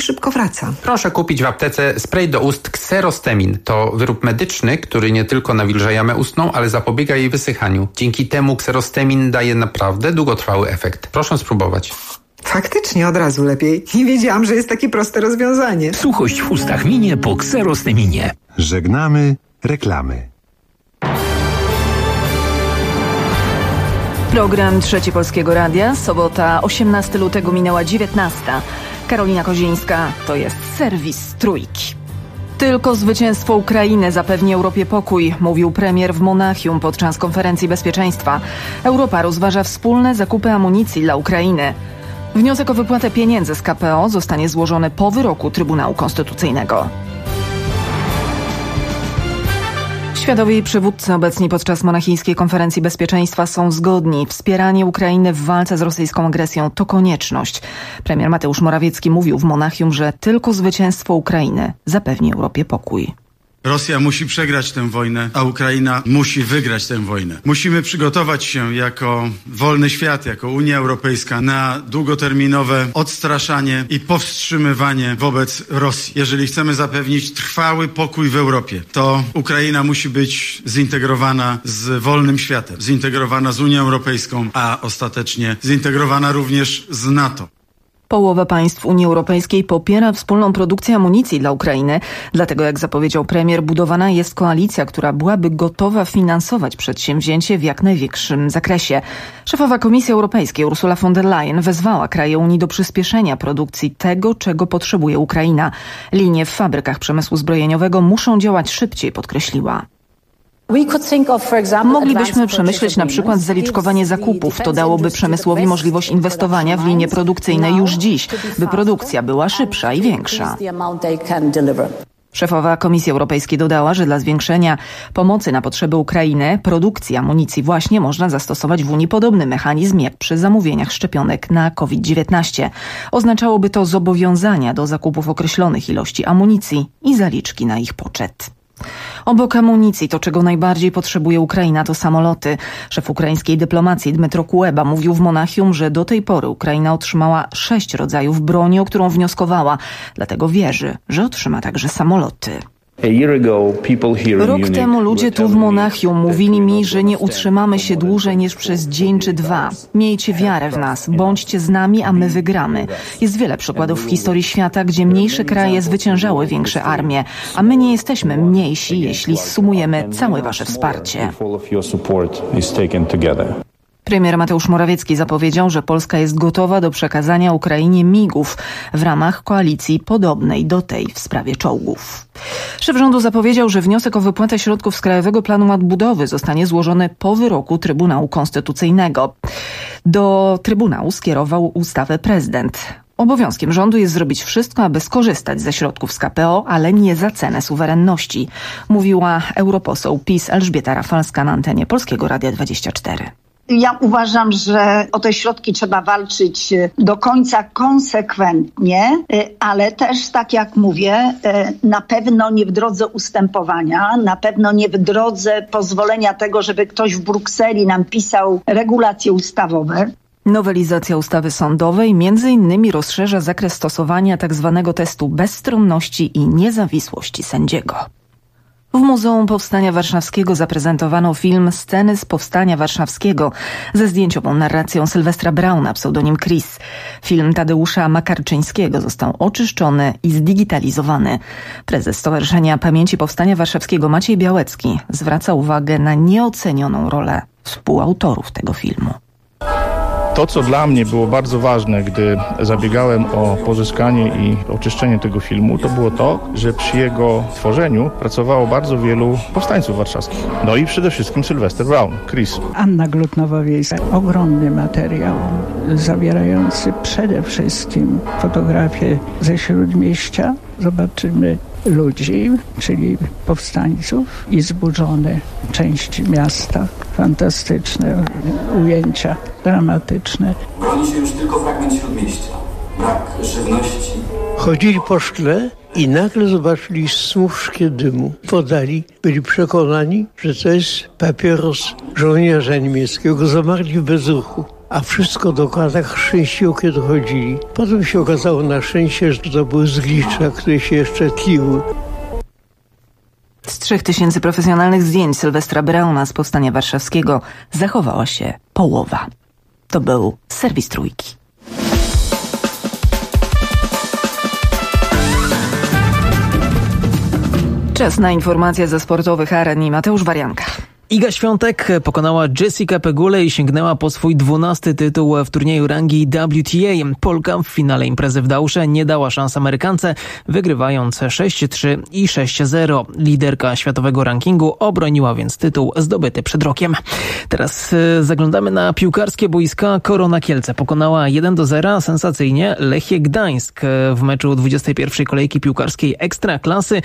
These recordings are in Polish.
szybko wraca. Proszę kupić w aptece spray do ust Xerostemin. To wyrób medyczny, który nie tylko nawilża jamę ustną, ale zapobiega jej wysychaniu. Dzięki temu Xerostemin daje naprawdę długotrwały efekt. Proszę spróbować. Faktycznie od razu lepiej. Nie wiedziałam, że jest takie proste rozwiązanie. Suchość w ustach minie po Xerosteminie. Żegnamy reklamy. Program Trzeci Polskiego Radia. Sobota, 18 lutego minęła 19. Karolina Kozińska, to jest serwis Trójki. Tylko zwycięstwo Ukrainy zapewni Europie pokój, mówił premier w Monachium podczas konferencji bezpieczeństwa. Europa rozważa wspólne zakupy amunicji dla Ukrainy. Wniosek o wypłatę pieniędzy z KPO zostanie złożony po wyroku Trybunału Konstytucyjnego. Światowi przywódcy obecni podczas monachijskiej konferencji bezpieczeństwa są zgodni. Wspieranie Ukrainy w walce z rosyjską agresją to konieczność. Premier Mateusz Morawiecki mówił w Monachium, że tylko zwycięstwo Ukrainy zapewni Europie pokój. Rosja musi przegrać tę wojnę, a Ukraina musi wygrać tę wojnę. Musimy przygotować się jako wolny świat, jako Unia Europejska na długoterminowe odstraszanie i powstrzymywanie wobec Rosji. Jeżeli chcemy zapewnić trwały pokój w Europie, to Ukraina musi być zintegrowana z wolnym światem, zintegrowana z Unią Europejską, a ostatecznie zintegrowana również z NATO. Połowa państw Unii Europejskiej popiera wspólną produkcję amunicji dla Ukrainy. Dlatego, jak zapowiedział premier, budowana jest koalicja, która byłaby gotowa finansować przedsięwzięcie w jak największym zakresie. Szefowa Komisji Europejskiej Ursula von der Leyen wezwała kraje Unii do przyspieszenia produkcji tego, czego potrzebuje Ukraina. Linie w fabrykach przemysłu zbrojeniowego muszą działać szybciej, podkreśliła. Moglibyśmy przemyśleć na przykład zaliczkowanie zakupów. To dałoby przemysłowi możliwość inwestowania w linie produkcyjne już dziś, by produkcja była szybsza i większa. Szefowa Komisji Europejskiej dodała, że dla zwiększenia pomocy na potrzeby Ukrainy, produkcji amunicji właśnie można zastosować w Unii podobny mechanizm jak przy zamówieniach szczepionek na COVID-19. Oznaczałoby to zobowiązania do zakupów określonych ilości amunicji i zaliczki na ich poczet. Obok amunicji to, czego najbardziej potrzebuje Ukraina, to samoloty. Szef ukraińskiej dyplomacji Dmytro Kuleba mówił w Monachium, że do tej pory Ukraina otrzymała 6 rodzajów broni, o którą wnioskowała. Dlatego wierzy, że otrzyma także samoloty. Rok temu ludzie tu w Monachium mówili mi, że nie utrzymamy się dłużej niż przez dzień czy dwa. Miejcie wiarę w nas, bądźcie z nami, a my wygramy. Jest wiele przykładów w historii świata, gdzie mniejsze kraje zwyciężały większe armie, a my nie jesteśmy mniejsi, jeśli zsumujemy całe wasze wsparcie. Premier Mateusz Morawiecki zapowiedział, że Polska jest gotowa do przekazania Ukrainie migów w ramach koalicji podobnej do tej w sprawie czołgów. Szef rządu zapowiedział, że wniosek o wypłatę środków z Krajowego Planu Odbudowy zostanie złożony po wyroku Trybunału Konstytucyjnego. Do Trybunału skierował ustawę prezydent. Obowiązkiem rządu jest zrobić wszystko, aby skorzystać ze środków z KPO, ale nie za cenę suwerenności, mówiła europoseł PiS Elżbieta Rafalska na antenie Polskiego Radia 24. Ja uważam, że o te środki trzeba walczyć do końca konsekwentnie, ale też, tak jak mówię, na pewno nie w drodze ustępowania, na pewno nie w drodze pozwolenia tego, żeby ktoś w Brukseli nam pisał regulacje ustawowe. Nowelizacja ustawy sądowej m.in. rozszerza zakres stosowania tzw. testu bezstronności i niezawisłości sędziego. W Muzeum Powstania Warszawskiego zaprezentowano film Sceny z Powstania Warszawskiego ze zdjęciową narracją Sylwestra Brauna, pseudonim Chris. Film Tadeusza Makarczyńskiego został oczyszczony i zdigitalizowany. Prezes Stowarzyszenia Pamięci Powstania Warszawskiego Maciej Białecki zwraca uwagę na nieocenioną rolę współautorów tego filmu. To, co dla mnie było bardzo ważne, gdy zabiegałem o pozyskanie i oczyszczenie tego filmu, to było to, że przy jego tworzeniu pracowało bardzo wielu powstańców warszawskich. No i przede wszystkim Sylwester Braun, Chris. Anna Glutnowa-Wiejska. Ogromny materiał zawierający przede wszystkim fotografie ze Śródmieścia. Zobaczymy ludzi, czyli powstańców i zburzone części miasta. Fantastyczne ujęcia, dramatyczne. Broni się już tylko fragment Śródmieścia. Brak żywności. Chodzili po szkle i nagle zobaczyli smuszkę dymu. Podali, byli przekonani, że to jest papieros żołnierza niemieckiego. Zamarli w bezruchu. a wszystko dookoła tak chrzęściło, kiedy chodzili. Potem się okazało na szczęście, że to były zgliszcza, które się jeszcze tliły. Z 3000 profesjonalnych zdjęć Sylwestra Brauna z Powstania Warszawskiego zachowała się połowa. To był serwis Trójki. Czas na informacje ze sportowych aren i Mateusz Warianka. Iga Świątek pokonała Jessica Pegulę i sięgnęła po swój 12. tytuł w turnieju rangi WTA. Polka w finale imprezy w Dausze nie dała szans Amerykance, wygrywając 6-3 i 6-0. Liderka światowego rankingu obroniła więc tytuł zdobyty przed rokiem. Teraz zaglądamy na piłkarskie boiska. Korona Kielce pokonała 1-0 sensacyjnie Lechię Gdańsk w meczu 21. kolejki piłkarskiej Ekstraklasy.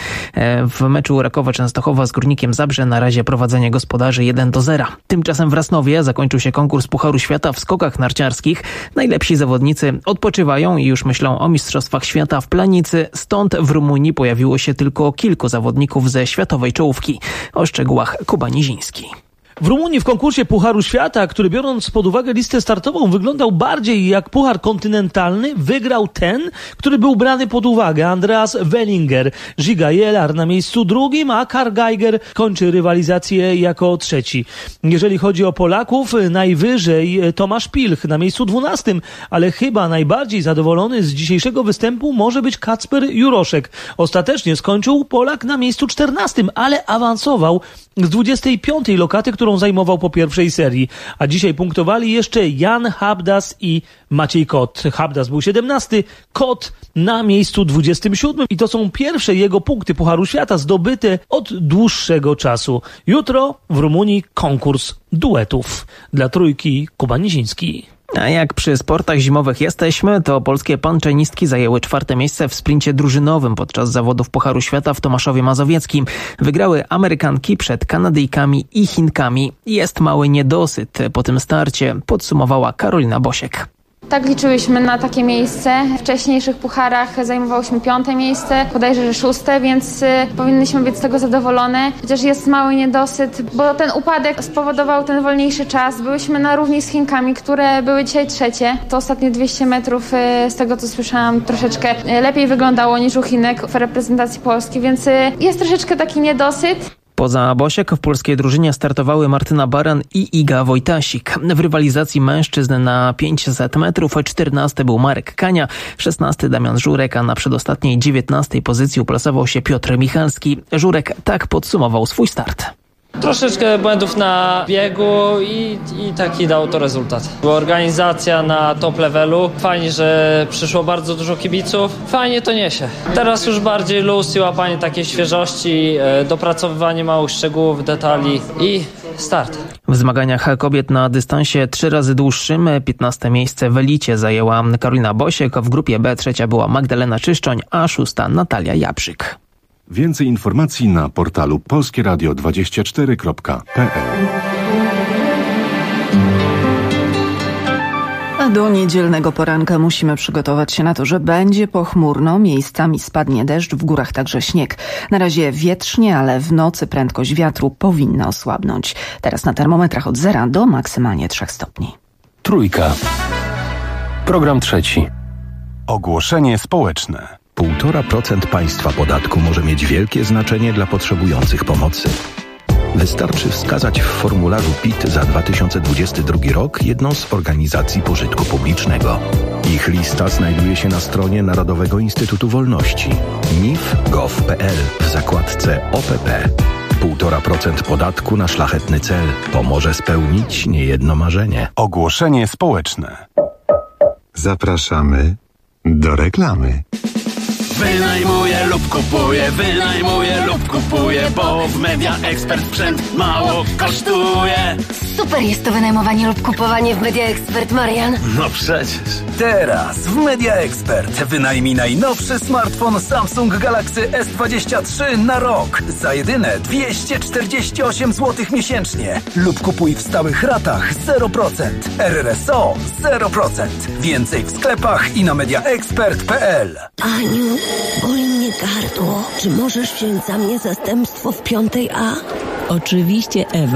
W meczu Rakowa Częstochowa z Górnikiem Zabrze na razie prowadzenie gospodarzy 1-0. Tymczasem w Rasnowie zakończył się konkurs Pucharu Świata w skokach narciarskich. Najlepsi zawodnicy odpoczywają i już myślą o Mistrzostwach Świata w Planicy. Stąd w Rumunii pojawiło się tylko kilku zawodników ze światowej czołówki. O szczegółach Kuba Niziński. W Rumunii w konkursie Pucharu Świata, który biorąc pod uwagę listę startową wyglądał bardziej jak puchar kontynentalny, wygrał ten, który był brany pod uwagę, Andreas Wellinger. Žiga Jelar na miejscu drugim, a Karl Geiger kończy rywalizację jako trzeci. Jeżeli chodzi o Polaków, najwyżej Tomasz Pilch na miejscu 12, ale chyba najbardziej zadowolony z dzisiejszego występu może być Kacper Juroszek. Ostatecznie skończył Polak na miejscu 14, ale awansował z 25. lokaty, którą zajmował po pierwszej serii. A dzisiaj punktowali jeszcze Jan Habdas i Maciej Kot. Habdas był 17, Kot na miejscu 27 i to są pierwsze jego punkty Pucharu Świata zdobyte od dłuższego czasu. Jutro w Rumunii konkurs duetów. Dla Trójki Kuba Niziński. A jak przy sportach zimowych jesteśmy, to polskie panczenistki zajęły 4. miejsce w sprincie drużynowym podczas zawodów Pucharu Świata w Tomaszowie Mazowieckim. Wygrały Amerykanki przed Kanadyjkami i Chinkami. Jest mały niedosyt po tym starcie, podsumowała Karolina Bosiek. Tak liczyłyśmy na takie miejsce. W wcześniejszych pucharach zajmowałyśmy 5. miejsce, bodajże 6, więc powinnyśmy być z tego zadowolone. Chociaż jest mały niedosyt, bo ten upadek spowodował ten wolniejszy czas. Byłyśmy na równi z Chinkami, które były dzisiaj trzecie. To ostatnie 200 metrów, z tego co słyszałam, troszeczkę lepiej wyglądało niż u Chinek w reprezentacji Polski, więc jest troszeczkę taki niedosyt. Poza Bosiek w polskiej drużynie startowały Martyna Baran i Iga Wojtasik. W rywalizacji mężczyzn na 500 metrów 14 był Marek Kania, 16 Damian Żurek, a na przedostatniej 19 pozycji uplasował się Piotr Michalski. Żurek tak podsumował swój start. Troszeczkę błędów na biegu i taki dał to rezultat. Była organizacja na top levelu. Fajnie, że przyszło bardzo dużo kibiców. Fajnie to niesie. Teraz już bardziej luz i łapanie takiej świeżości, dopracowywanie małych szczegółów, detali i start. W zmaganiach kobiet na dystansie 3 razy dłuższym 15 miejsce w elicie zajęła Karolina Bosiek. W grupie B 3 była Magdalena Czyszczoń, a 6 Natalia Jabrzyk. Więcej informacji na portalu polskieradio24.pl. A do niedzielnego poranka musimy przygotować się na to, że będzie pochmurno, miejscami spadnie deszcz, w górach także śnieg. Na razie wietrznie, ale w nocy prędkość wiatru powinna osłabnąć. Teraz na termometrach od 0 do maksymalnie 3 stopni. Trójka. Program trzeci. Ogłoszenie społeczne. 1,5% państwa podatku może mieć wielkie znaczenie dla potrzebujących pomocy. Wystarczy wskazać w formularzu PIT za 2022 rok jedną z organizacji pożytku publicznego. Ich lista znajduje się na stronie Narodowego Instytutu Wolności nif.gov.pl w zakładce OPP. 1,5% podatku na szlachetny cel pomoże spełnić niejedno marzenie. Ogłoszenie społeczne. Zapraszamy do reklamy. Wynajmuję lub kupuję, bo w Media Expert sprzęt mało kosztuje. Super jest to wynajmowanie lub kupowanie w Media Expert, Marian. No przecież. Teraz w Media Expert wynajmij najnowszy smartfon Samsung Galaxy S23 na rok za jedyne 248 zł miesięcznie lub kupuj w stałych ratach 0%. RRSO 0%. Więcej w sklepach i na mediaexpert.pl. Aniu, boli mnie gardło. Czy możesz wziąć za mnie zastępstwo w 5A? Oczywiście, Ewa.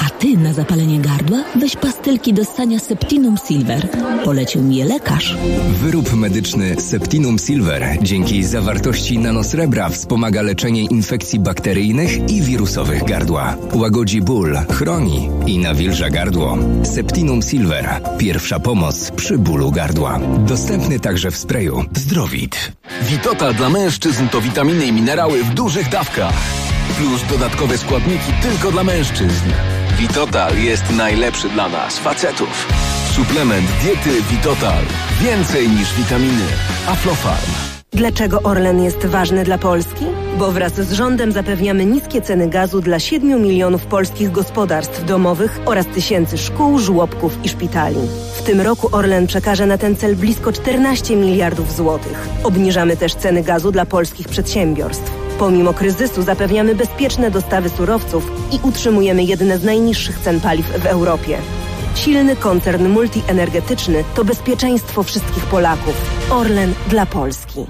A ty na zapalenie gardła weź pastylki do ssania Septinum Silver. Polecił mi je lekarz. Wyrób medyczny Septinum Silver dzięki zawartości nanosrebra wspomaga leczenie infekcji bakteryjnych i wirusowych gardła. Łagodzi ból, chroni i nawilża gardło. Septinum Silver. Pierwsza pomoc przy bólu gardła. Dostępny także w sprayu. Zdrowit. Witotal dla mężczyzn to witaminy i minerały w dużych dawkach. Plus dodatkowe składniki tylko dla mężczyzn. Vitotal jest najlepszy dla nas, facetów. Suplement diety Vitotal. Więcej niż witaminy. Aflofarm. Dlaczego Orlen jest ważny dla Polski? Bo wraz z rządem zapewniamy niskie ceny gazu dla 7 milionów polskich gospodarstw domowych oraz tysięcy szkół, żłobków i szpitali. W tym roku Orlen przekaże na ten cel blisko 14 miliardów złotych. Obniżamy też ceny gazu dla polskich przedsiębiorstw. Pomimo kryzysu zapewniamy bezpieczne dostawy surowców i utrzymujemy jedne z najniższych cen paliw w Europie. Silny koncern multienergetyczny to bezpieczeństwo wszystkich Polaków. Orlen dla Polski.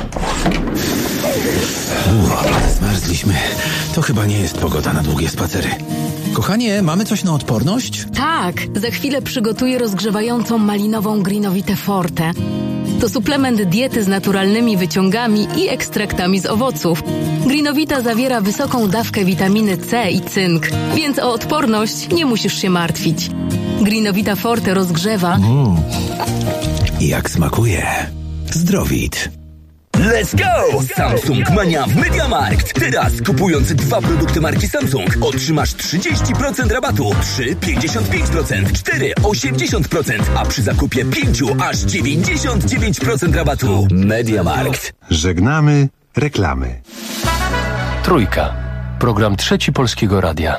Zmarzliśmy. To chyba nie jest pogoda na długie spacery. Kochanie, mamy coś na odporność? Tak, za chwilę przygotuję rozgrzewającą malinową Greenovitę Forte. To suplement diety z naturalnymi wyciągami i ekstraktami z owoców. Greenovita zawiera wysoką dawkę witaminy C i cynk, więc o odporność nie musisz się martwić. Greenovita Forte rozgrzewa. Jak smakuje. Zdrowit. Let's go! Samsung Mania w MediaMarkt. Teraz kupując 2 produkty marki Samsung otrzymasz 30% rabatu, 3 55%, 4 80%, a przy zakupie 5 aż 99% rabatu. MediaMarkt. Żegnamy reklamy. Trójka. Program Trzeci Polskiego Radia.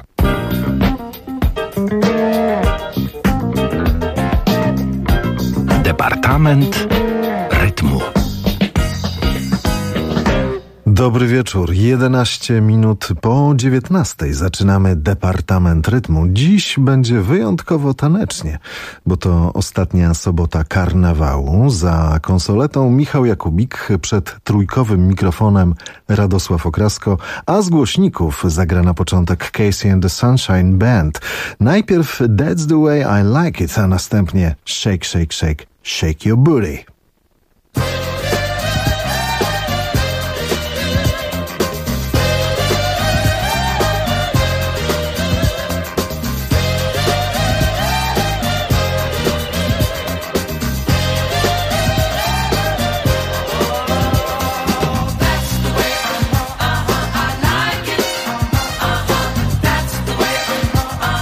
Departament Rytmu. Dobry wieczór. 11 minut po 19 zaczynamy Departament Rytmu. Dziś będzie wyjątkowo tanecznie, bo to ostatnia sobota karnawału. Za konsoletą Michał Jakubik, przed trójkowym mikrofonem Radosław Okrasko, a z głośników zagra na początek Casey and the Sunshine Band. Najpierw That's the Way I Like It, a następnie Shake, Shake, Shake, Shake Your Booty.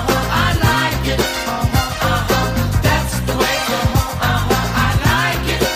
Like it.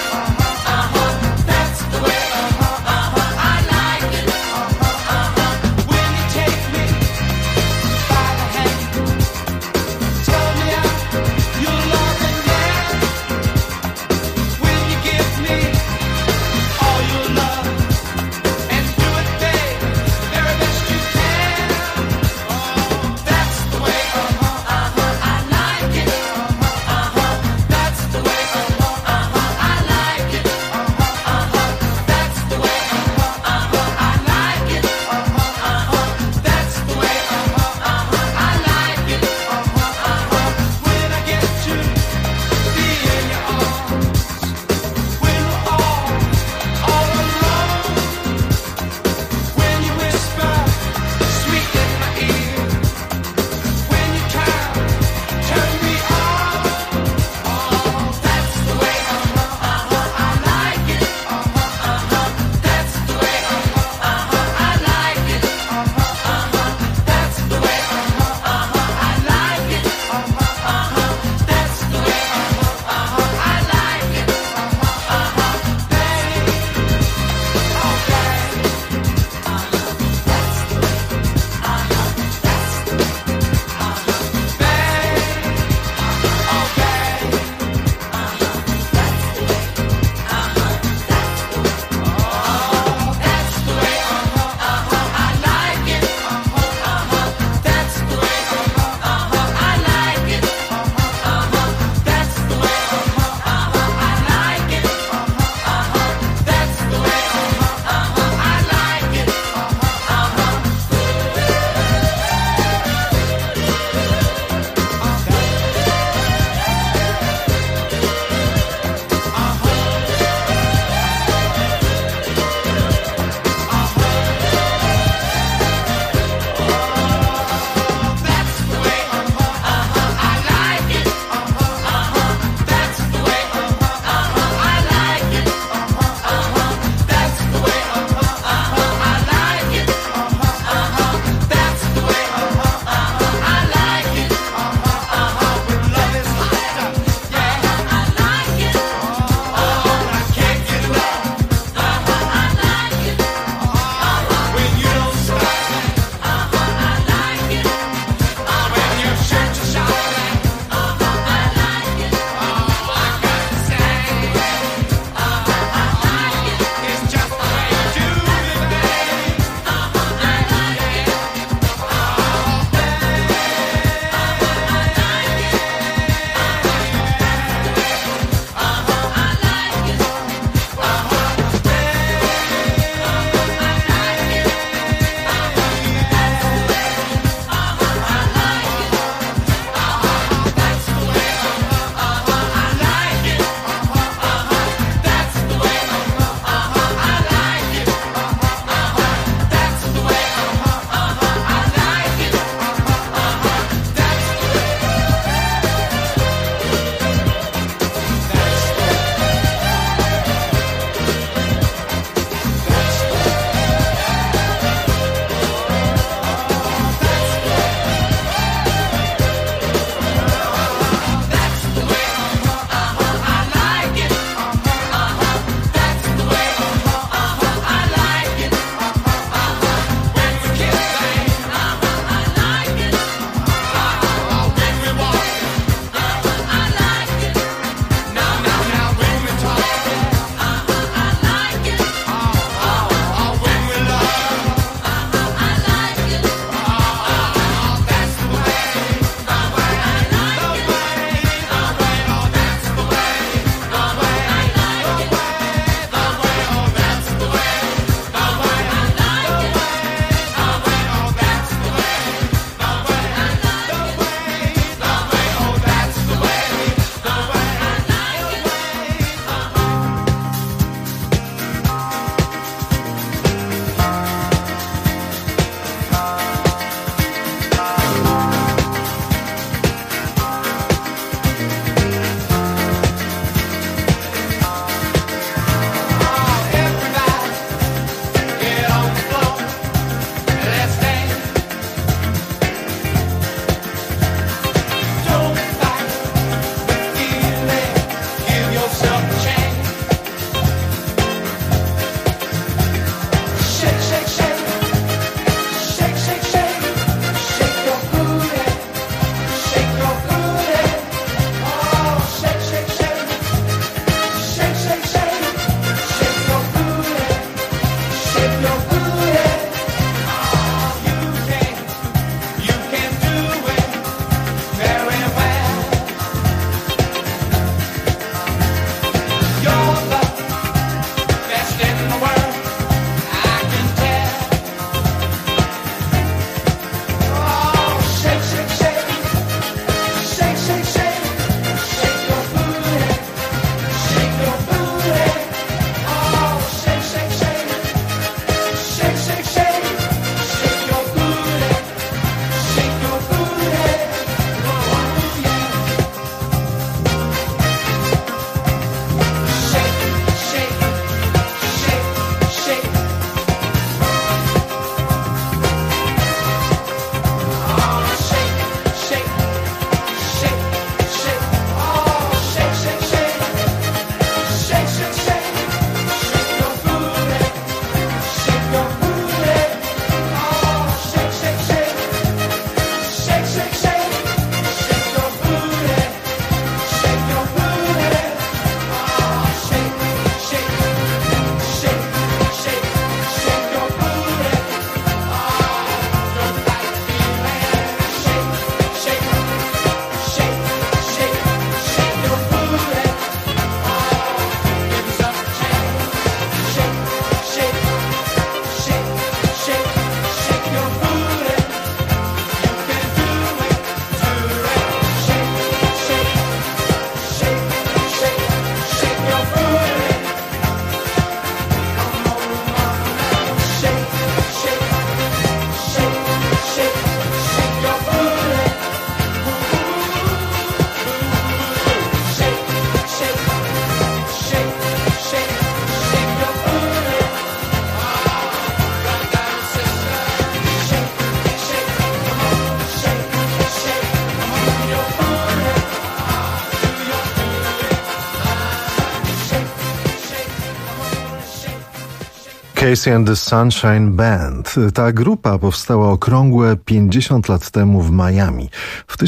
Casey and the Sunshine Band. Ta grupa powstała okrągłe 50 lat temu w Miami w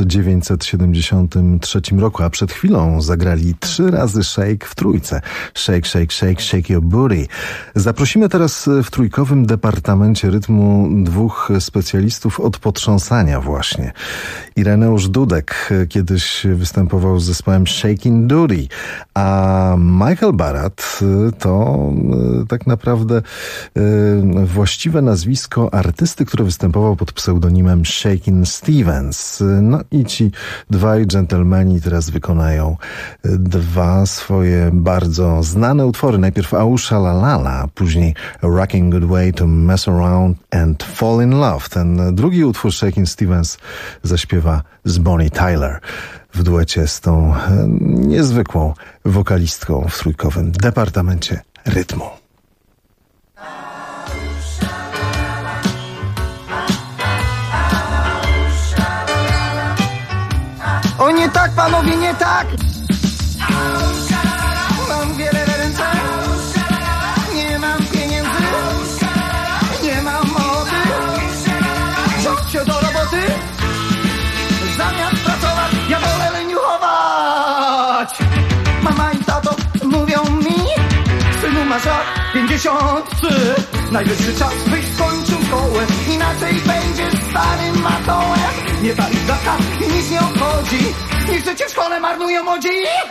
1973 roku, a przed chwilą zagrali 3 razy Shake w trójce. Shake, shake, shake, shake your booty. Zaprosimy teraz w trójkowym departamencie rytmu 2 specjalistów od potrząsania właśnie. Ireneusz Dudek kiedyś występował z zespołem Shakin' Duty, a Michael Barat to tak naprawdę właściwe nazwisko artysty, który występował pod pseudonimem Shakin' Stevens. No i ci dwaj dżentelmeni teraz wykonają 2 swoje bardzo znane utwory. Najpierw Ausha La La La, później A Rocking Good Way to Mess Around and Fall in Love. Ten drugi utwór Shakin' Stevens zaśpiewa z Bonnie Tyler w duecie z tą niezwykłą wokalistką w trójkowym departamencie rytmu. O nie tak, panowie, nie tak! Mam wiele w ręce, nie mam pieniędzy, nie mam mocy. Wziąć się do roboty, zamiast pracować, ja wolę leniuchować. Mama i tato mówią mi, synu masz lat 53, najwyższy czas byś skończył szkołę, inaczej będziesz starym matołem. Nie pali daka i nic nie obchodzi, niech życie w szkole marnują młodzi.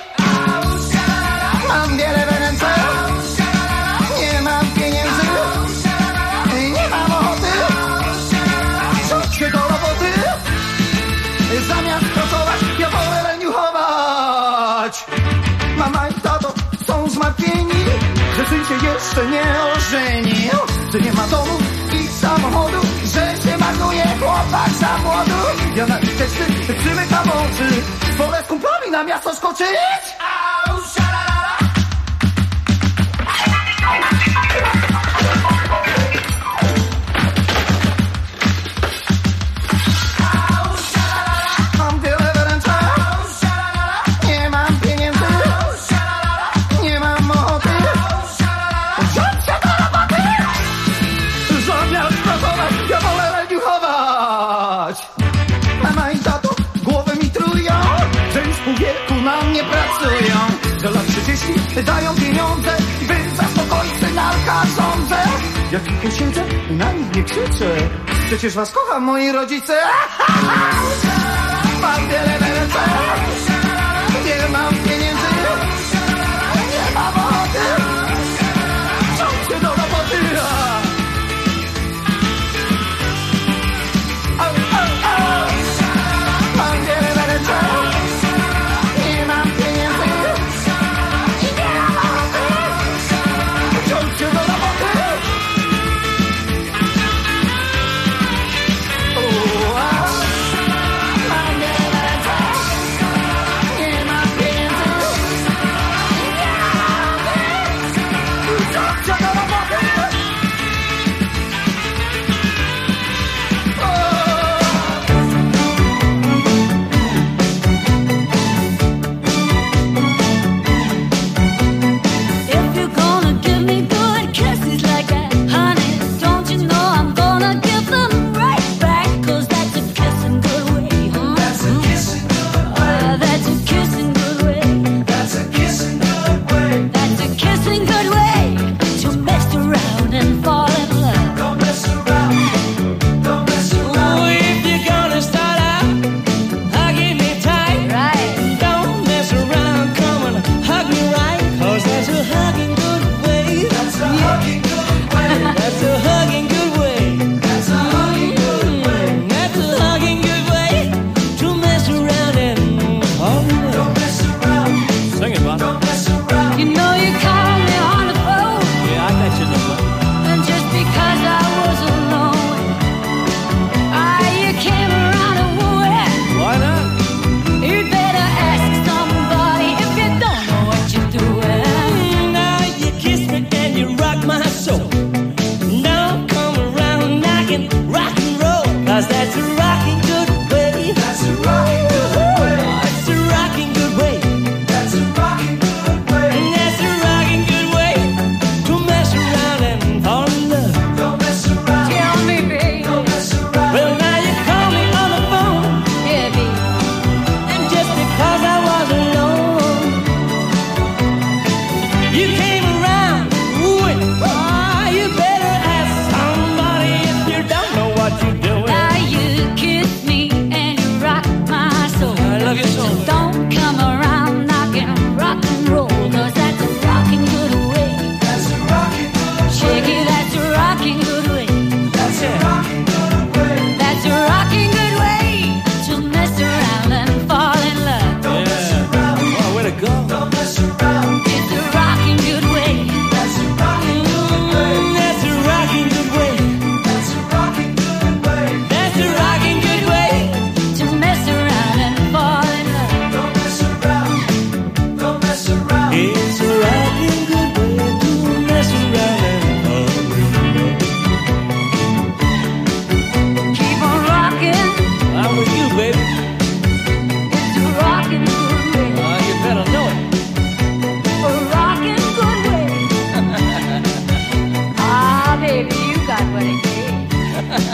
Mam wiele w ręce, nie mam pieniędzy, nie mam ochoty. Rzuć się do roboty, zamiast pracować, ja wolę leniuchować. Mama i tato są zmartwieni, że syn się jeszcze nie ożenił, że nie ma domu i samochodu, że się marnuje chłopak za młodu. Ja na ich teksty przymykam oczy, wolę z kumplami na miasto skoczyć. Mam wiele w ręce, nie mam pieniędzy, nie mam mocy. Wziąć się do roboty, zamiast pracować, ja wolę leniuchować. Mama i tato głowę mi trują, że już pół wieku na mnie pracują. Do lat 30 dają pieniądze, by zaspokoić synalka sądzę. Ja tylko siedzę i na nich nie krzyczę, przecież was kocham, moi rodzice. Mam wiele w ręce, nie mam pieniędzy, nie mam ochoty. Wziąć się do roboty. Mam wiele w ręce, nie mam pieniędzy i nie mam ochoty. Wziąć się do roboty. Mam wiele w ręce, nie mam pieniędzy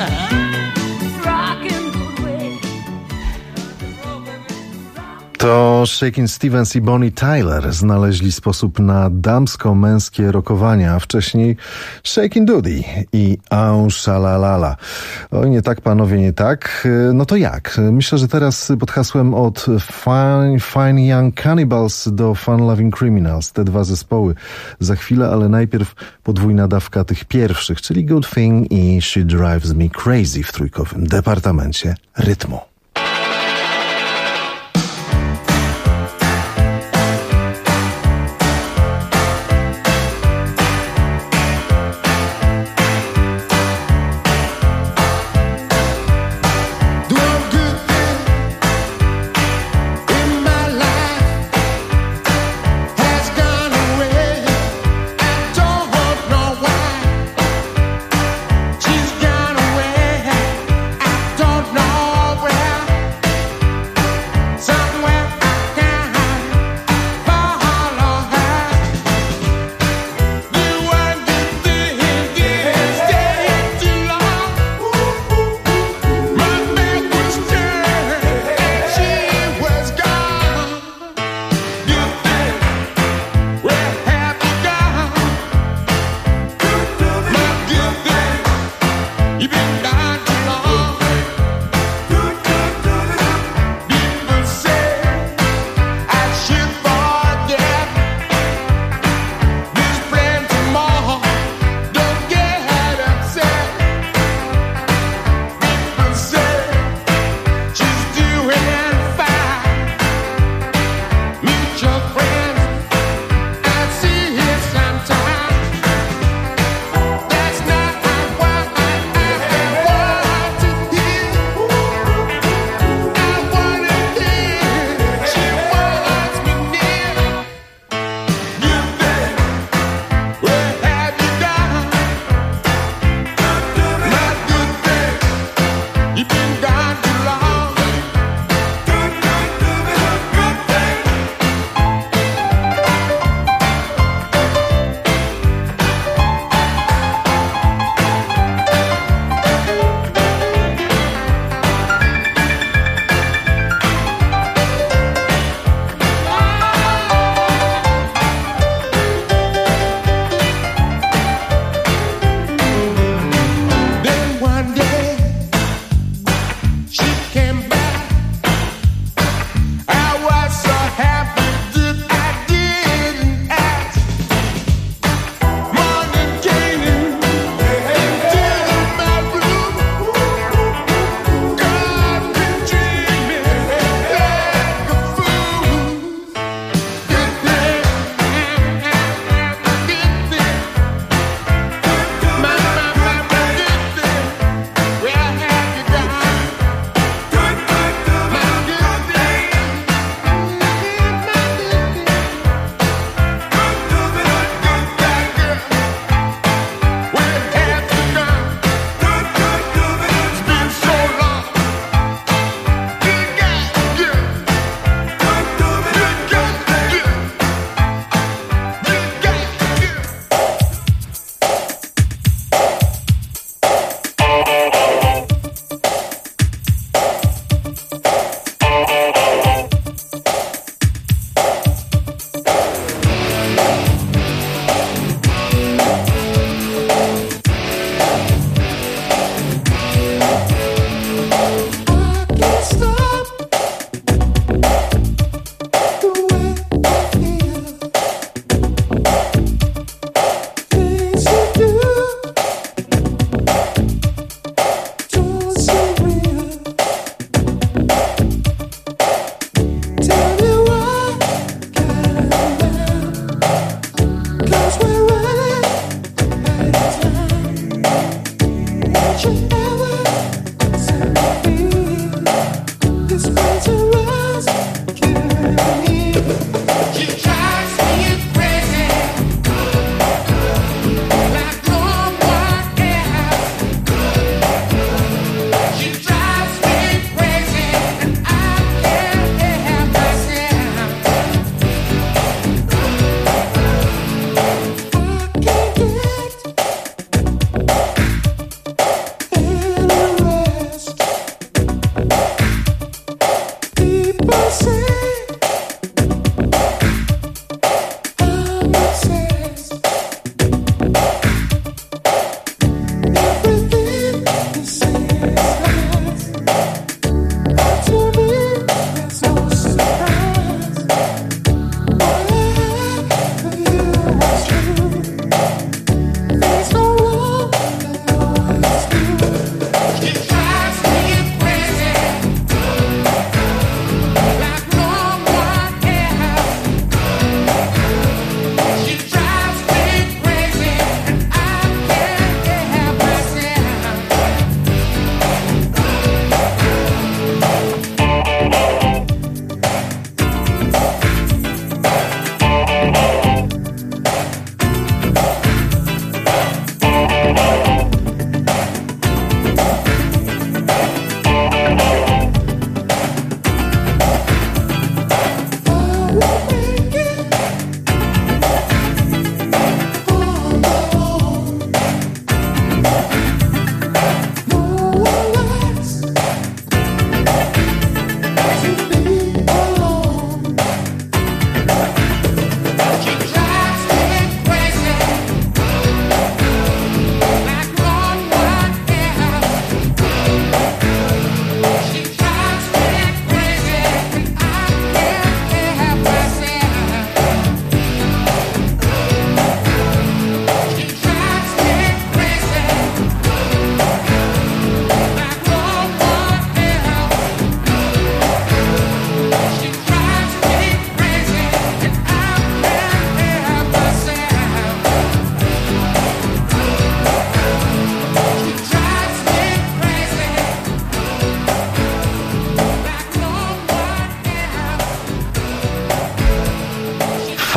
To Shakin' Stevens i Bonnie Tyler znaleźli sposób na damsko-męskie rockowania, a wcześniej Shakin' Doody i Au Shalalala. Oj, nie tak, panowie, nie tak. No to jak? Myślę, że teraz pod hasłem od Fine Young Cannibals do Fun Loving Criminals. Te dwa zespoły za chwilę, ale najpierw podwójna dawka tych pierwszych, czyli Good Thing i She Drives Me Crazy w trójkowym departamencie rytmu.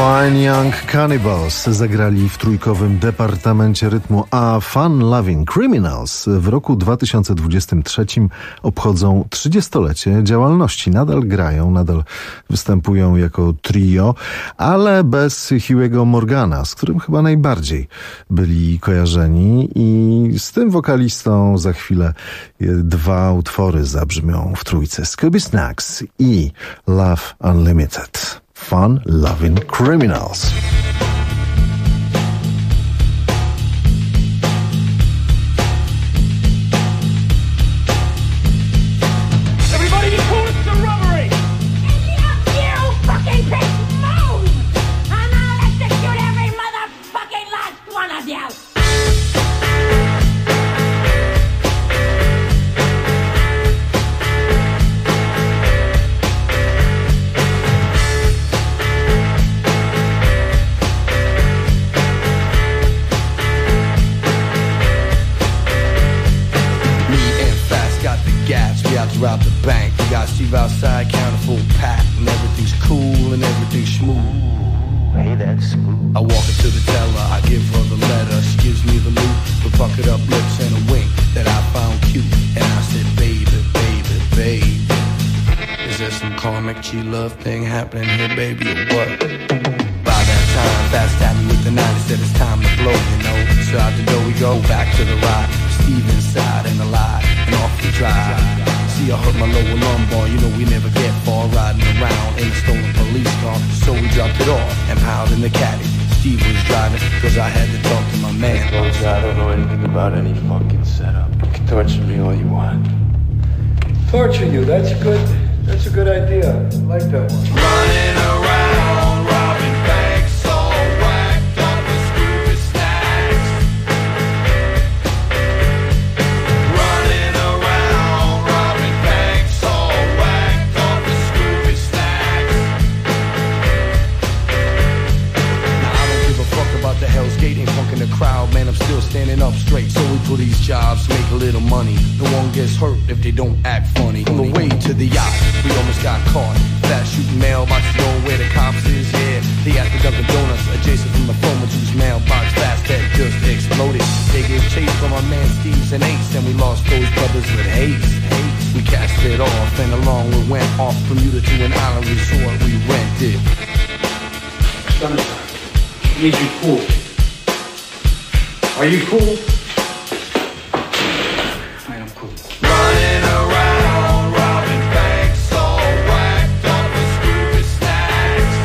Fine Young Cannibals zagrali w trójkowym departamencie rytmu, a Fun Loving Criminals w roku 2023 obchodzą 30-lecie działalności. Nadal grają, nadal występują jako trio, ale bez Hugh'ego Morgana, z którym chyba najbardziej byli kojarzeni, i z tym wokalistą za chwilę dwa utwory zabrzmią w trójce: Scooby Snacks i Love Unlimited. Fun Loving Criminals. Everybody report the robbery! You fucking bitch, move! And I'll execute every motherfucking last one of you! Rob the bank. We got Steve outside, counting full pack, and everything's cool and everything's smooth. Hey, that's smooth. I walk into the teller, I give her the letter. She gives me the loot with bucket up lips and a wink that I found cute. And I said, baby, baby, baby, is there some karmic G-love thing happening here, baby, or what? By that time, fast tapped me with the 90, said it's time to blow, you know. So out the door we go, back to the ride. Steve inside and alive, and off we drive. See, I hurt my lower lumbar, you know we never get far, riding around in a stolen police car. So we dropped it off and piled in the caddy. Steve was driving, cause I had to talk to my man. Folks, I don't know anything about any fucking setup. You can torture me all you want. Torture you, that's a good idea. I like that one. Running around, robbing banks, all whacked up with Scooby Snacks. Running around, robbing banks, all whacked up with Scooby Snacks. Now I don't give a fuck about the Hell's Gate and punking the crowd, man, I'm still standing up straight. So we pull these jobs, make a little money. No one gets hurt if they don't act funny. On the way to the yacht, we almost got caught. Fast shooting mailboxes, going where the cops is, yeah. They at the Dunkin' Donuts, adjacent from the phone, whose mailbox fast had just exploded. They gave chase from our man Steve's and Ace, and we lost those brothers with haste. We cast it off, and along we went off Bermuda to an island resort we rented. Son, need you cool. Are you cool? I am cool. Running around, robbing banks, all whacked up with Scooby Snacks.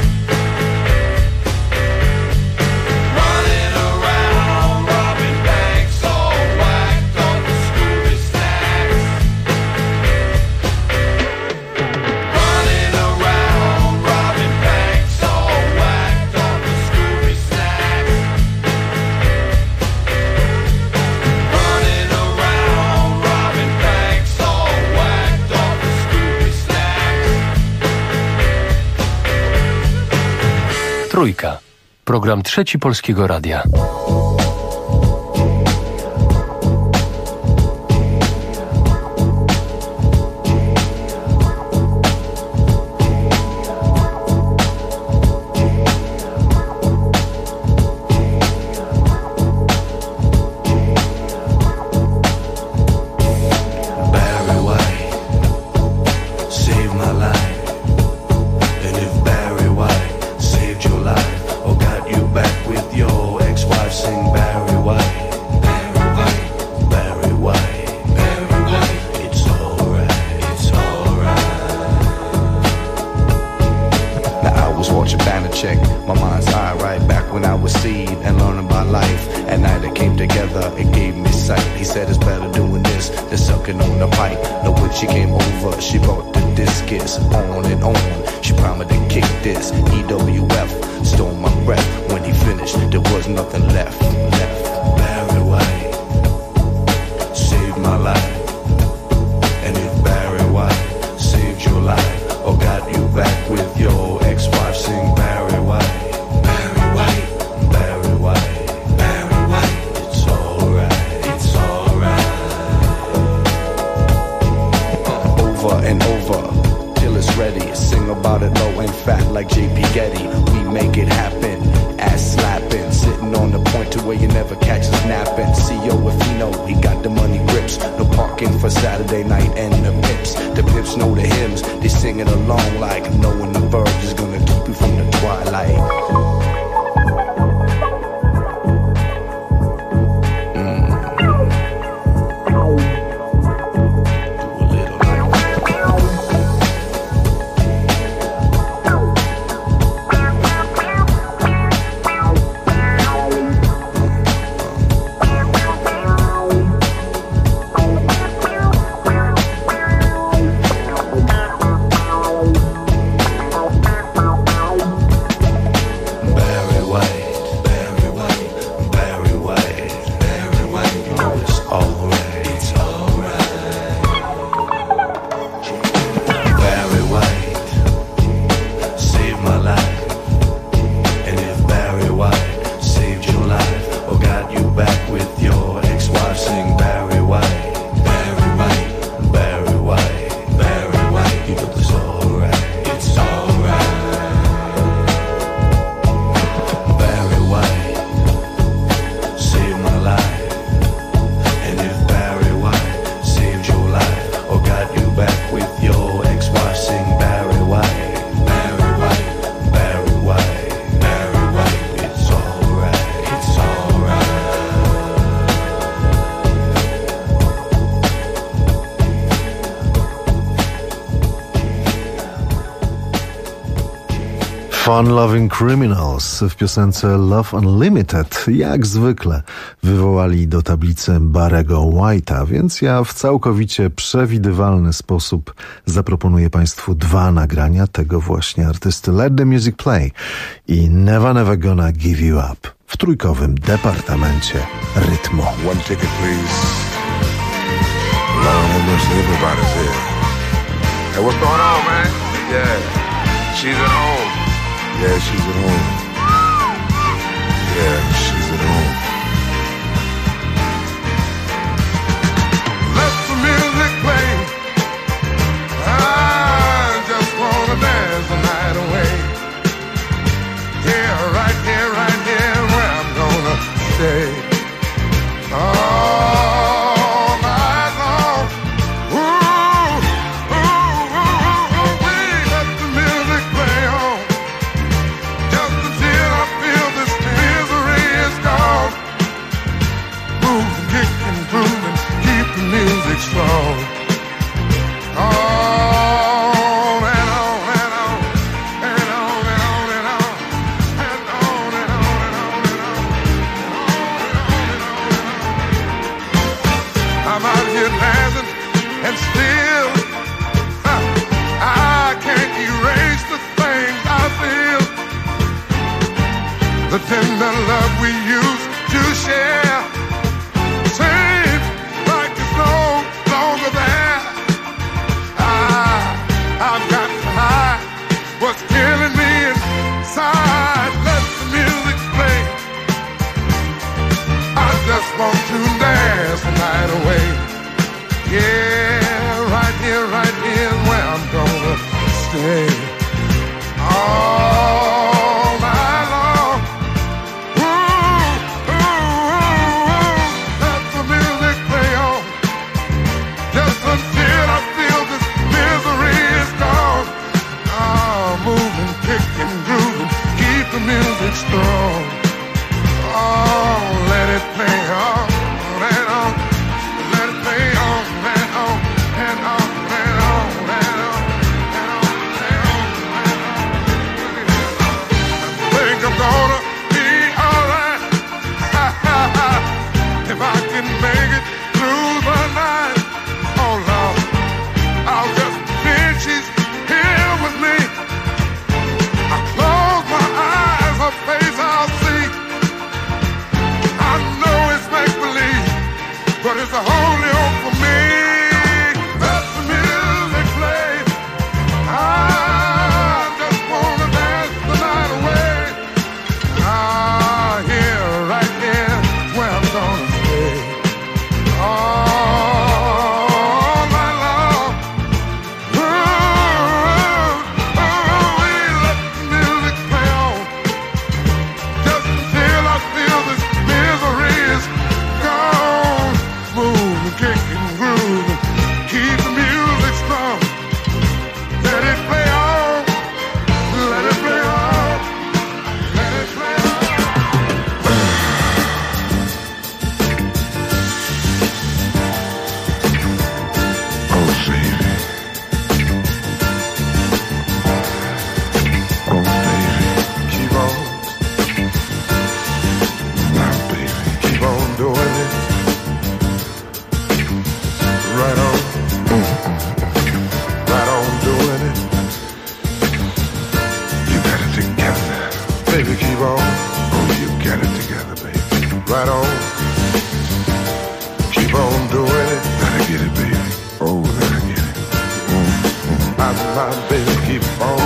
Running around, robbing banks, all whacked up with Scooby Snacks. Running around, robbing banks, all whacked up with Scooby Snacks. Running around, robbing banks, all whacked up with Scooby Snacks. Trójka. Program Trzeci Polskiego Radia. Barry White saved my life. And if Barry White saved your life or got you back with your ex-wife, sing Barry White. Barry White, Barry White, Barry White. It's alright, it's alright. Now I was watching Banachek, my mind's eye right back when I was seed and learning about life. At night it came together, it gave me sight. He said it's better doing this than sucking on the pipe. Now when she came over, she brought the discus on and on. She promised to kick this EWF, stole my breath. When he finished, there was nothing left. Barry White saved my life. And if Barry White saved your life or got you back with your ex-wife, sing Barry White. Barry White, Barry White, Barry White. It's alright, it's alright. Over and over till it's ready. Sing about it low and fat like J.P. Getty. We make it happen. We got the money grips, no parking for Saturday night and the pips. The pips know the hymns, they sing it along like knowing the verge is gonna keep you from the twilight. Fun Loving Criminals w piosence Love Unlimited jak zwykle wywołali do tablicy Barry'ego White'a, więc ja w całkowicie przewidywalny sposób zaproponuję Państwu dwa nagrania tego właśnie artysty. Let the Music Play i Never Never Gonna Give You Up w trójkowym departamencie rytmu. One ticket, please. Lord have mercy, everybody's here. Hey, what's going on, man? Yeah, she's at home. Yeah, she's at home. Yeah, she's at home. Let the music play. I just wanna dance the night away. Yeah, right here, where I'm gonna stay. All night long. Ooh, ooh, ooh, ooh, let the music play on. Just until I feel this misery is gone. Move, kick and groove and keep the music strong. On and on and on and on and on and on and on and on and on and on. I'm out here dancing and still I can't erase the things I feel. The tender love we used to share seems like it's no longer there. I've got to hide what's killing me inside. Let the music play. I just want to dance the night away. Yeah, right here where I'm gonna stay. All night long. Ooh, ooh, ooh, let the music play on. Just until I feel this misery is gone. Move and kick and groove and keep the music strong. Oh, let it play on and on. Let it play on and on and on and on and on and on and on and on. I think I'm gonna be alright if I can make it through the night. Oh Lord, I'll just pretend she's here with me. I close my eyes, her face I'll see. I know it's make-believe, but it's the only hope for me. Let the music play. I just wanna dance the night away. Right here, where I'm gonna stay. All night long. Ooh, ooh, let the music play on. Just until I feel this misery is gone. my baby, keep on.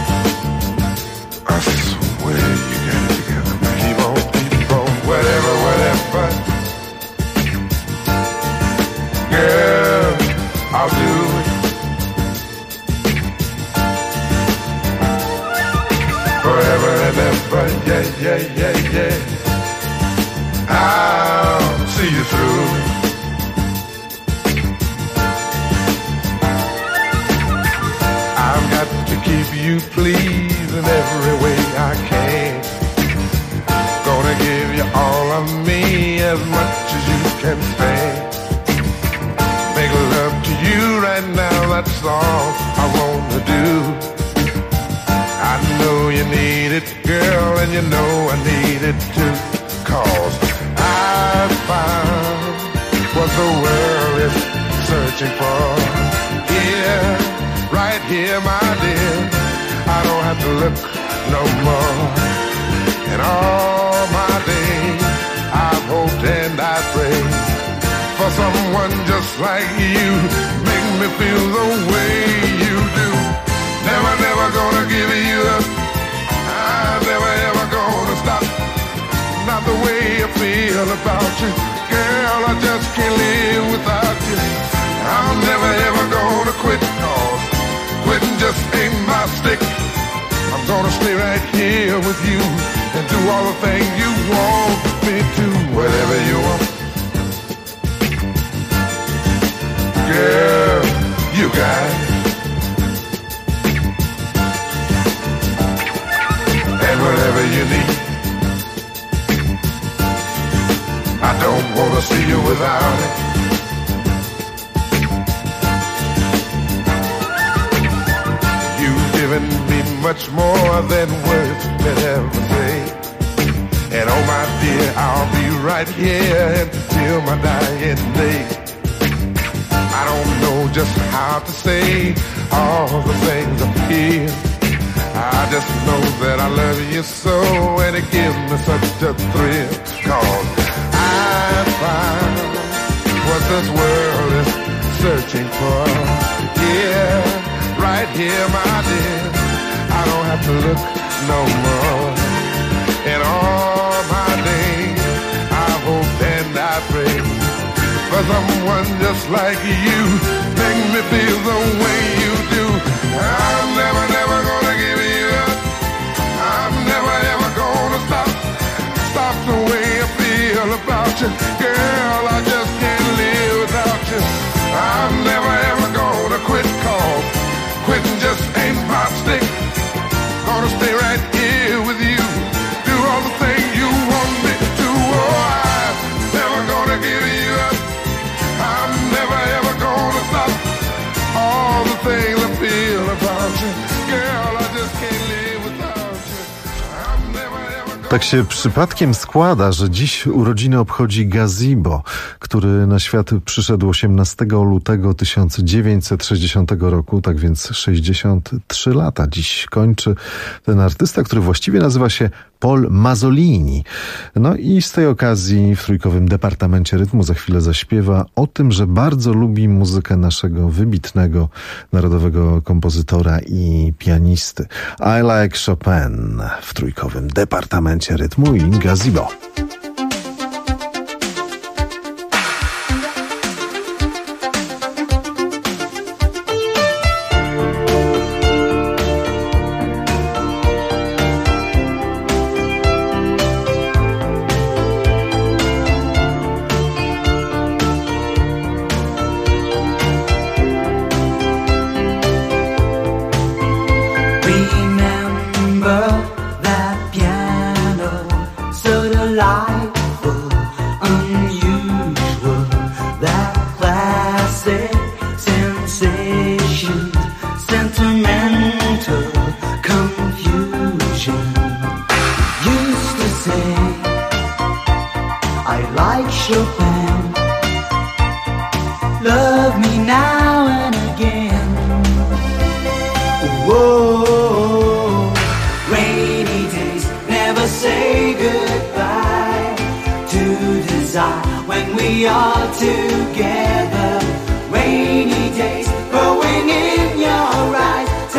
I swear you got it together. Keep on, whatever, whatever. Girl, I'll do it. Forever and ever, yeah, yeah, yeah, yeah. I'll see you through. I've got to keep you pleased in every way I can. Gonna give you all of me as much as you can stand. Make love to you right now, that's all I wanna do. I know you need it, girl, and you know I need it too. 'Cause I found what the world is searching for. Here, right here, my dear, I don't have to look no more. In all my days, I've hoped and I prayed for someone just like you. Make me feel the way you do. Never, never gonna give you up. I'm never, ever gonna stop. Not the way I feel about you. Girl, I just can't live without you. I'm never, ever gonna quit. 'Cause quitting just ain't my stick. I'm gonna stay right here with you and do all the things you want me to. Whatever you want. Girl, you got it. And whatever you need. I don't wanna see you without it. You've given me much more than words can ever say. And oh my dear, I'll be right here until my dying day. I don't know just how to say all the things I feel. I just know that I love you so, and it gives me such a thrill. 'Cause I found what this world is searching for. Yeah, right here, my dear, I don't have to look no more. In all my days, I hope and I pray for someone just like you. Make me feel the way you do. I'm never, never gonna give you up. I'm never, ever gonna stop the way I feel about you. Girl, I just can't live without you. I'm never, ever gonna quit. 'Cause quitting just ain't my stick. Gonna stay right here with you. Do all the things you want me to. Oh, I'm never gonna give you up. I'm never, ever gonna stop all the things I feel about you. Girl, I just can't live without you. I'm never, ever gonna... Tak się przypadkiem składa, że dziś urodziny obchodzi Gazebo, który na świat przyszedł 18 lutego 1960 roku, tak więc 63 lata dziś kończy ten artysta, który właściwie nazywa się Paul Mazzolini. No i z tej okazji w Trójkowym Departamencie Rytmu za chwilę zaśpiewa o tym, że bardzo lubi muzykę naszego wybitnego narodowego kompozytora i pianisty. I like Chopin w Trójkowym Departamencie Rytmu i Gazebo. Love me now and again. Whoa, rainy days never say goodbye to desire when we are together. Rainy days growing in your eyes,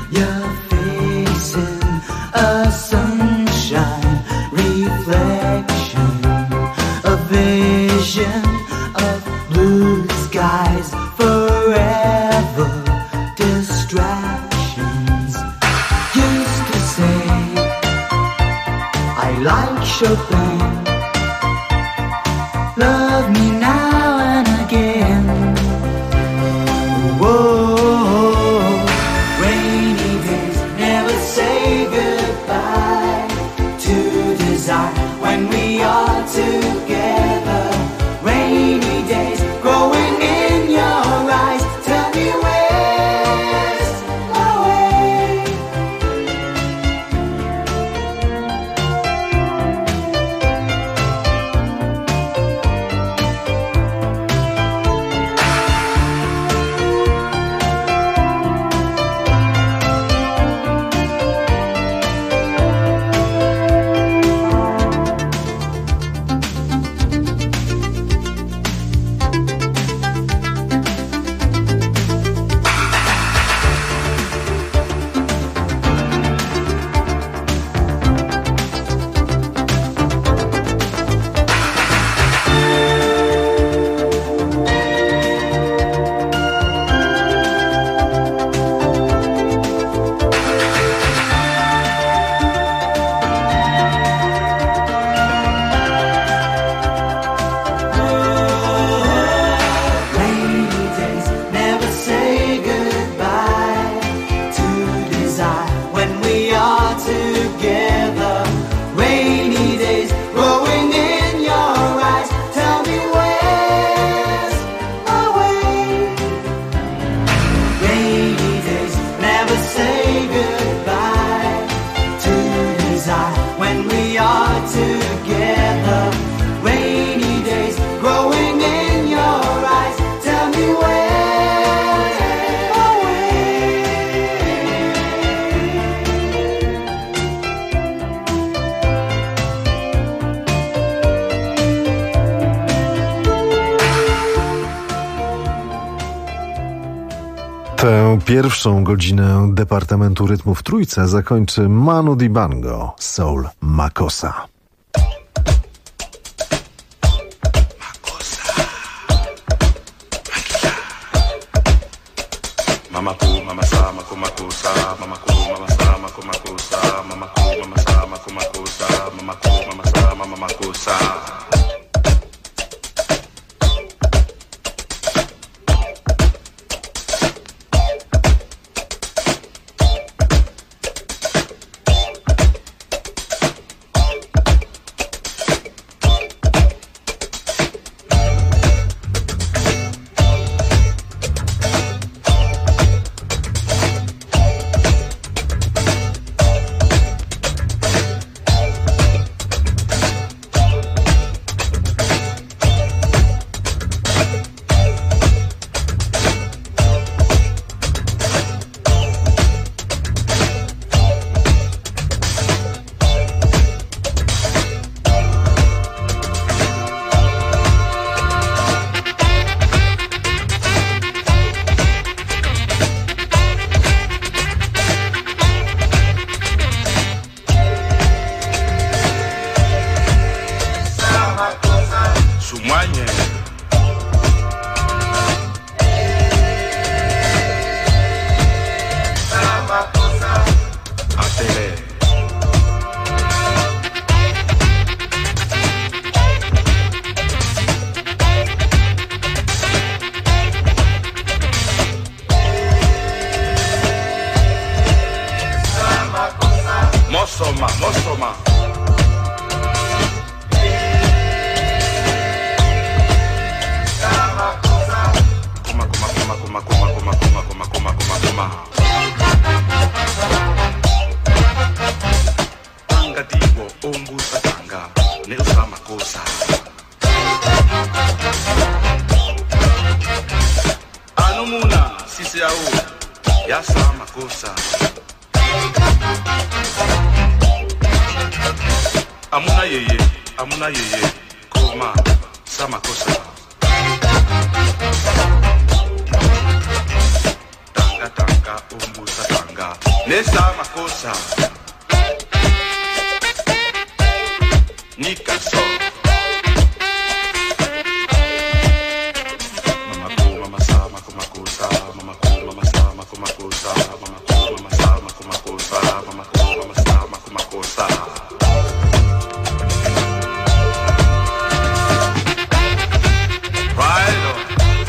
You're facing a sunshine reflection, a vision of blue skies forever. Distractions. Used to say I like Chopin. Love me now and again. Whoa, rainy days never say goodbye to desire when we are together. Rainy days growing in your eyes. Tell me where's my way. Tę pierwszą godzinę Departamentu Rytmu w Trójce zakończy Manu Dibango, Soul Makossa. Mama ku, mama sa, maku makusa, mama ku, mama sa, maku makusa, mama ku, mama sa, maku makusa, mama ku, mama sa, mama makusa. Mosoma. Tanga digo umbusa tanga ne usama kosa. Anumuna sisi au ya sama kosa. Amuna yeye, koma, sama kosa. Tanga, umbusa tanga, Nessa makosa Nika so Mama ku mama sa makosa Mama ku mama sa makosa Mama ku mama sa makosa Mama ku mama sa makosa Right on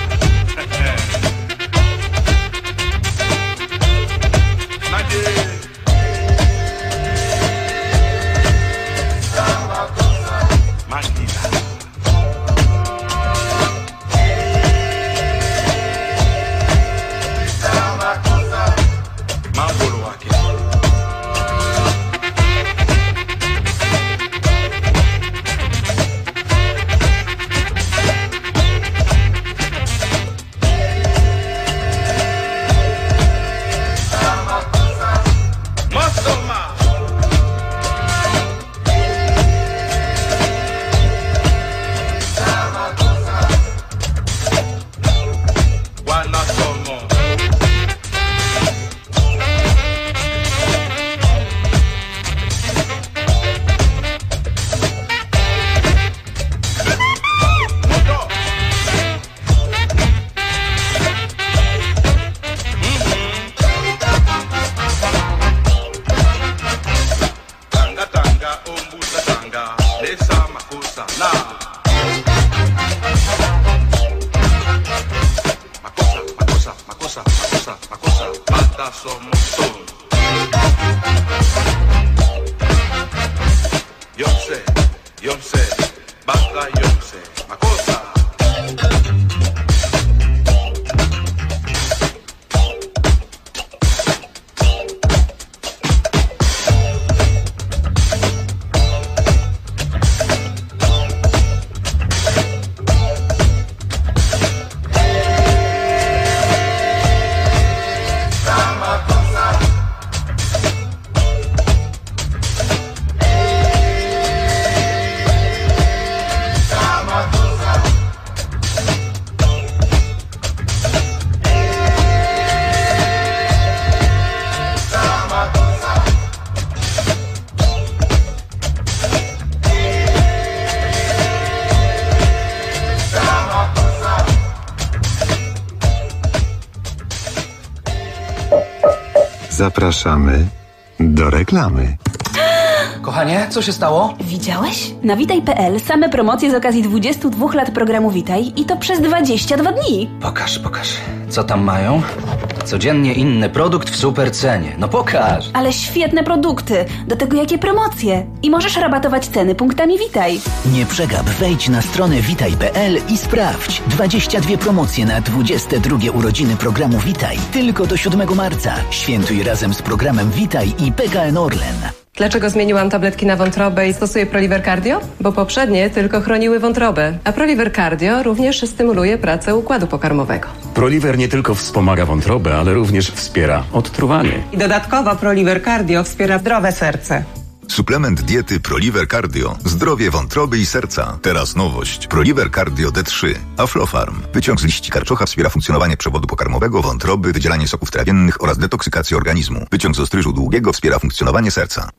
Zapraszamy do reklamy. Kochanie, co się stało? Widziałeś? Na Witaj.pl same promocje z okazji 22 lat programu Witaj i to przez 22 dni. Pokaż. Co tam mają? Codziennie inny produkt w super cenie. No pokaż. Ale świetne produkty. Do tego jakie promocje. I możesz rabatować ceny punktami Witaj. Nie przegap. Wejdź na stronę Witaj.pl i sprawdź. 22 promocje na 22 urodziny programu Witaj. Tylko do 7 marca. Świętuj razem z programem Witaj i PKN Orlen. Dlaczego zmieniłam tabletki na wątrobę i stosuję Proliver Cardio? Bo poprzednie tylko chroniły wątrobę, a Proliver Cardio również stymuluje pracę układu pokarmowego. Proliver nie tylko wspomaga wątrobę, ale również wspiera odtruwanie. I dodatkowo Proliver Cardio wspiera zdrowe serce. Suplement diety Proliver Cardio. Zdrowie wątroby i serca. Teraz nowość. Proliver Cardio D3. Aflofarm. Wyciąg z liści karczocha wspiera funkcjonowanie przewodu pokarmowego, wątroby, wydzielanie soków trawiennych oraz detoksykację organizmu. Wyciąg z ostryżu długiego wspiera funkcjonowanie serca.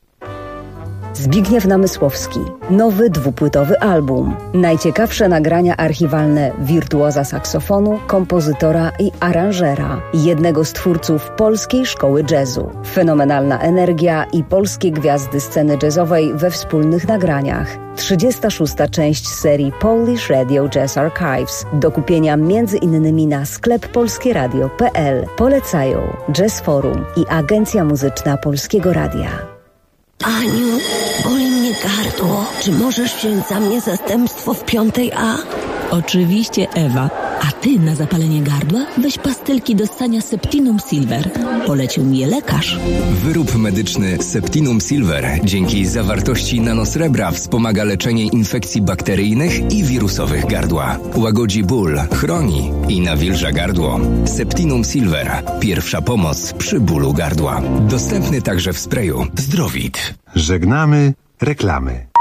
Zbigniew Namysłowski. Nowy dwupłytowy album. Najciekawsze nagrania archiwalne wirtuoza saksofonu, kompozytora i aranżera. Jednego z twórców polskiej szkoły jazzu. Fenomenalna energia i polskie gwiazdy sceny jazzowej we wspólnych nagraniach. 36. część serii Polish Radio Jazz Archives. Do kupienia m.in. na sklep polskieradio.pl. Polecają Jazz Forum i Agencja Muzyczna Polskiego Radia. Aniu, boli mnie gardło. Czy możesz wziąć za mnie zastępstwo w 5A? Oczywiście, Ewa. A ty na zapalenie gardła weź pastylki do ssania Septinum Silver. Polecił mi je lekarz. Wyrób medyczny Septinum Silver dzięki zawartości nanosrebra wspomaga leczenie infekcji bakteryjnych i wirusowych gardła. Łagodzi ból, chroni i nawilża gardło. Septinum Silver. Pierwsza pomoc przy bólu gardła. Dostępny także w sprayu Zdrowit. Żegnamy reklamy.